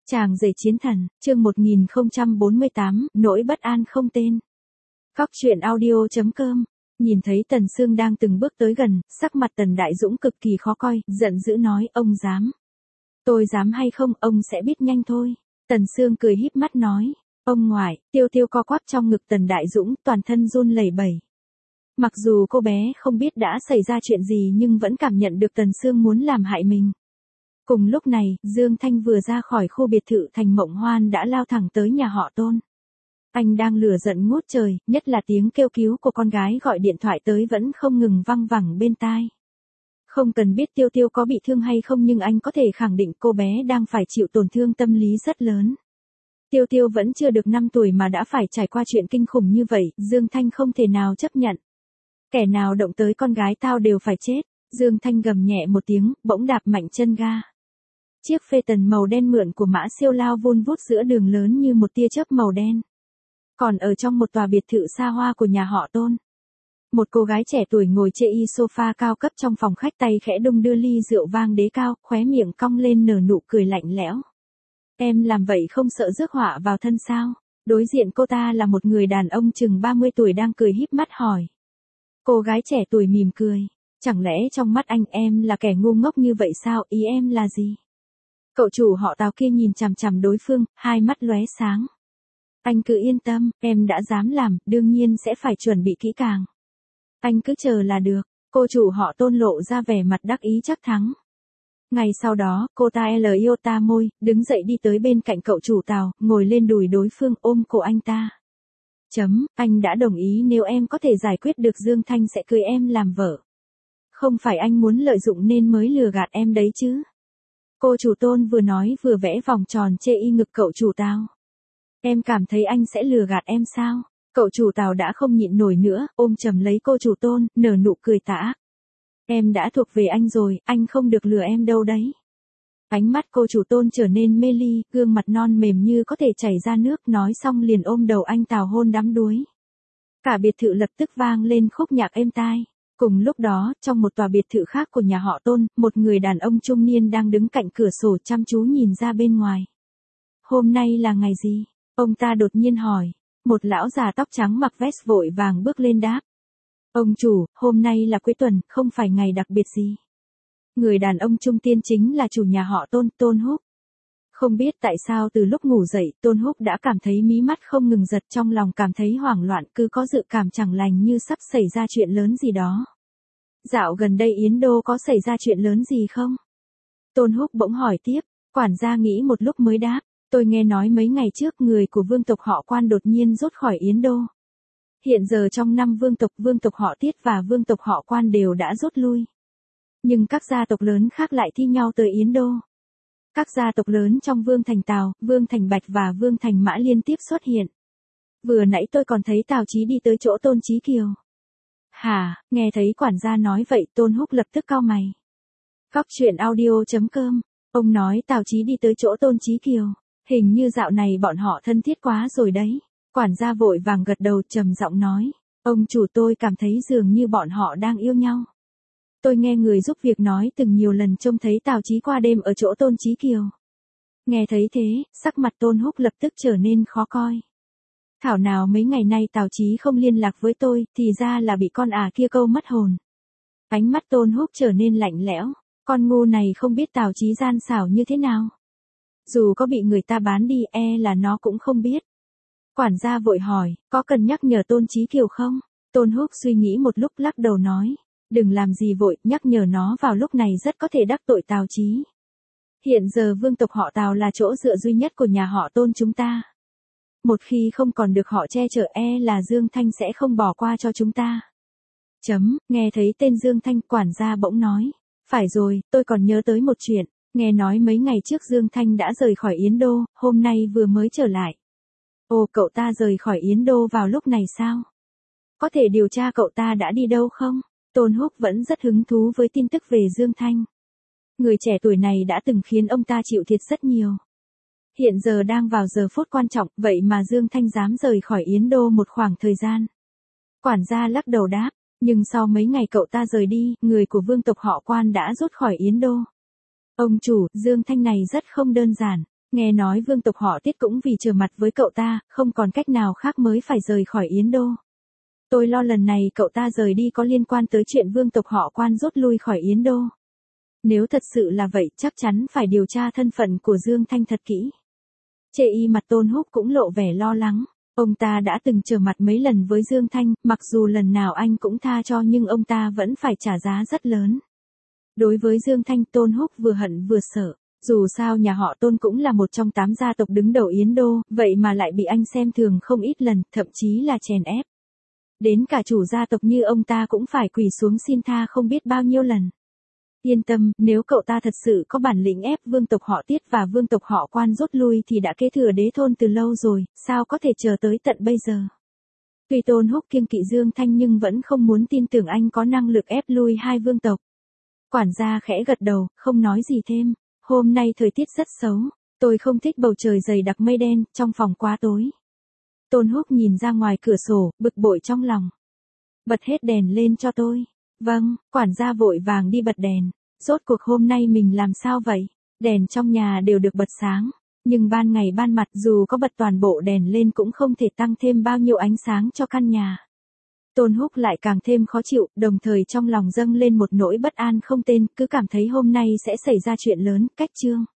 Chàng rể chiến thần, chương 1048, nỗi bất an không tên. Góc truyện audio.com. Nhìn thấy Tần Sương đang từng bước tới gần, sắc mặt Tần Đại Dũng cực kỳ khó coi, giận dữ nói, ông dám. Tôi dám hay không, ông sẽ biết nhanh thôi. Tần Sương cười híp mắt nói, ông ngoại, Tiêu Tiêu co quắp trong ngực Tần Đại Dũng, toàn thân run lẩy bẩy. Mặc dù cô bé không biết đã xảy ra chuyện gì nhưng vẫn cảm nhận được Tần Sương muốn làm hại mình. Cùng lúc này, Dương Thanh vừa ra khỏi khu biệt thự thành Mộng Hoan đã lao thẳng tới nhà họ Tôn. Anh đang lửa giận ngút trời, nhất là tiếng kêu cứu của con gái gọi điện thoại tới vẫn không ngừng văng vẳng bên tai. Không cần biết Tiêu Tiêu có bị thương hay không nhưng anh có thể khẳng định cô bé đang phải chịu tổn thương tâm lý rất lớn. Tiêu Tiêu vẫn chưa được 5 tuổi mà đã phải trải qua chuyện kinh khủng như vậy, Dương Thanh không thể nào chấp nhận. Kẻ nào động tới con gái tao đều phải chết. Dương Thanh gầm nhẹ một tiếng, bỗng đạp mạnh chân ga. Chiếc phê tần màu đen mượn của Mã Siêu lao vun vút giữa đường lớn như một tia chớp màu đen. Còn ở trong một tòa biệt thự xa hoa của nhà họ Tôn, một cô gái trẻ tuổi ngồi trên sofa cao cấp trong phòng khách, tay khẽ đung đưa ly rượu vang đế cao, khóe miệng cong lên nở nụ cười lạnh lẽo. Em làm vậy không sợ rước họa vào thân sao? Đối diện cô ta là một người đàn ông chừng 30 tuổi đang cười híp mắt hỏi. Cô gái trẻ tuổi mỉm cười. Chẳng lẽ trong mắt anh em là kẻ ngu ngốc như vậy sao? Ý em là gì? Cậu chủ họ Tào kia nhìn chằm chằm đối phương, hai mắt lóe sáng. Anh cứ yên tâm, em đã dám làm, đương nhiên sẽ phải chuẩn bị kỹ càng. Anh cứ chờ là được. Cô chủ họ Tôn lộ ra vẻ mặt đắc ý chắc thắng. Ngày sau đó, cô ta iota môi, đứng dậy đi tới bên cạnh cậu chủ Tào, ngồi lên đùi đối phương ôm cổ anh ta. Anh đã đồng ý nếu em có thể giải quyết được Dương Thanh sẽ cưới em làm vợ. Không phải anh muốn lợi dụng nên mới lừa gạt em đấy chứ. Cô chủ Tôn vừa nói vừa vẽ vòng tròn chê y ngực cậu chủ Tào. Em cảm thấy anh sẽ lừa gạt em sao? Cậu chủ Tào đã không nhịn nổi nữa, ôm chầm lấy cô chủ Tôn, nở nụ cười tà ác. Em đã thuộc về anh rồi, anh không được lừa em đâu đấy. Ánh mắt cô chủ Tôn trở nên mê ly, gương mặt non mềm như có thể chảy ra nước, nói xong liền ôm đầu anh Tào hôn đắm đuối. Cả biệt thự lập tức vang lên khúc nhạc êm tai. Cùng lúc đó, trong một tòa biệt thự khác của nhà họ Tôn, một người đàn ông trung niên đang đứng cạnh cửa sổ chăm chú nhìn ra bên ngoài. Hôm nay là ngày gì? Ông ta đột nhiên hỏi. Một lão già tóc trắng mặc vest vội vàng bước lên đáp. Ông chủ, hôm nay là cuối tuần, không phải ngày đặc biệt gì. Người đàn ông trung niên chính là chủ nhà họ Tôn, Tôn Húc. Không biết tại sao từ lúc ngủ dậy, Tôn Húc đã cảm thấy mí mắt không ngừng giật, trong lòng cảm thấy hoảng loạn, cứ có dự cảm chẳng lành như sắp xảy ra chuyện lớn gì đó. Dạo gần đây Yến Đô có xảy ra chuyện lớn gì không? Tôn Húc bỗng hỏi tiếp, quản gia nghĩ một lúc mới đáp, tôi nghe nói mấy ngày trước người của vương tộc họ Quan đột nhiên rút khỏi Yến Đô. Hiện giờ trong 5 vương tộc họ Tiết và vương tộc họ Quan đều đã rút lui. Nhưng các gia tộc lớn khác lại thi nhau tới Yến Đô. Các gia tộc lớn trong Vương Thành Tào, Vương Thành Bạch và Vương Thành Mã liên tiếp xuất hiện. Vừa nãy tôi còn thấy Tào Chí đi tới chỗ Tôn Chí Kiều. Hả, nghe thấy quản gia nói vậy Tôn Húc lập tức cau mày. Góc truyện audio.com, ông nói Tào Chí đi tới chỗ Tôn Chí Kiều. Hình như dạo này bọn họ thân thiết quá rồi đấy. Quản gia vội vàng gật đầu trầm giọng nói. Ông chủ tôi cảm thấy dường như bọn họ đang yêu nhau. Tôi nghe người giúp việc nói từng nhiều lần trông thấy Tào Chí qua đêm ở chỗ Tôn Chí Kiều. Nghe thấy thế, sắc mặt Tôn Húc lập tức trở nên khó coi. Thảo nào mấy ngày nay Tào Chí không liên lạc với tôi, thì ra là bị con kia câu mất hồn. Ánh mắt Tôn Húc trở nên lạnh lẽo, con ngu này không biết Tào Chí gian xảo như thế nào. Dù có bị người ta bán đi là nó cũng không biết. Quản gia vội hỏi, có cần nhắc nhở Tôn Chí Kiều không? Tôn Húc suy nghĩ một lúc lắc đầu nói. Đừng làm gì vội, nhắc nhở nó vào lúc này rất có thể đắc tội Tào Chí. Hiện giờ vương tộc họ Tào là chỗ dựa duy nhất của nhà họ Tôn chúng ta. Một khi không còn được họ che chở là Dương Thanh sẽ không bỏ qua cho chúng ta. Nghe thấy tên Dương Thanh, quản gia bỗng nói. Phải rồi, tôi còn nhớ tới một chuyện. Nghe nói mấy ngày trước Dương Thanh đã rời khỏi Yến Đô, hôm nay vừa mới trở lại. Ồ, cậu ta rời khỏi Yến Đô vào lúc này sao? Có thể điều tra cậu ta đã đi đâu không? Tôn Húc vẫn rất hứng thú với tin tức về Dương Thanh. Người trẻ tuổi này đã từng khiến ông ta chịu thiệt rất nhiều. Hiện giờ đang vào giờ phút quan trọng, vậy mà Dương Thanh dám rời khỏi Yến Đô một khoảng thời gian. Quản gia lắc đầu đáp, nhưng sau mấy ngày cậu ta rời đi, người của vương tộc họ Quan đã rút khỏi Yến Đô. Ông chủ, Dương Thanh này rất không đơn giản. Nghe nói vương tộc họ Tiết cũng vì trở mặt với cậu ta, không còn cách nào khác mới phải rời khỏi Yến Đô. Tôi lo lần này cậu ta rời đi có liên quan tới chuyện vương tộc họ Quan rút lui khỏi Yến Đô. Nếu thật sự là vậy, chắc chắn phải điều tra thân phận của Dương Thanh thật kỹ. Chê y mặt Tôn Húc cũng lộ vẻ lo lắng. Ông ta đã từng trở mặt mấy lần với Dương Thanh, mặc dù lần nào anh cũng tha cho nhưng ông ta vẫn phải trả giá rất lớn. Đối với Dương Thanh, Tôn Húc vừa hận vừa sợ. Dù sao nhà họ Tôn cũng là một trong 8 gia tộc đứng đầu Yến Đô, vậy mà lại bị anh xem thường không ít lần, thậm chí là chèn ép. Đến cả chủ gia tộc như ông ta cũng phải quỳ xuống xin tha không biết bao nhiêu lần. Yên tâm, nếu cậu ta thật sự có bản lĩnh ép vương tộc họ Tiết và vương tộc họ Quan rút lui thì đã kế thừa đế thôn từ lâu rồi, sao có thể chờ tới tận bây giờ. Tuy Tôn Húc kiêng kỵ Dương Thanh nhưng vẫn không muốn tin tưởng anh có năng lực ép lui hai vương tộc. Quản gia khẽ gật đầu, không nói gì thêm. Hôm nay thời tiết rất xấu, tôi không thích bầu trời dày đặc mây đen, trong phòng quá tối. Tôn Húc nhìn ra ngoài cửa sổ, bực bội trong lòng. Bật hết đèn lên cho tôi. Vâng, quản gia vội vàng đi bật đèn. Rốt cuộc hôm nay mình làm sao vậy? Đèn trong nhà đều được bật sáng, nhưng ban ngày ban mặt dù có bật toàn bộ đèn lên cũng không thể tăng thêm bao nhiêu ánh sáng cho căn nhà. Tôn Húc lại càng thêm khó chịu, đồng thời trong lòng dâng lên một nỗi bất an không tên, cứ cảm thấy hôm nay sẽ xảy ra chuyện lớn, cách chương.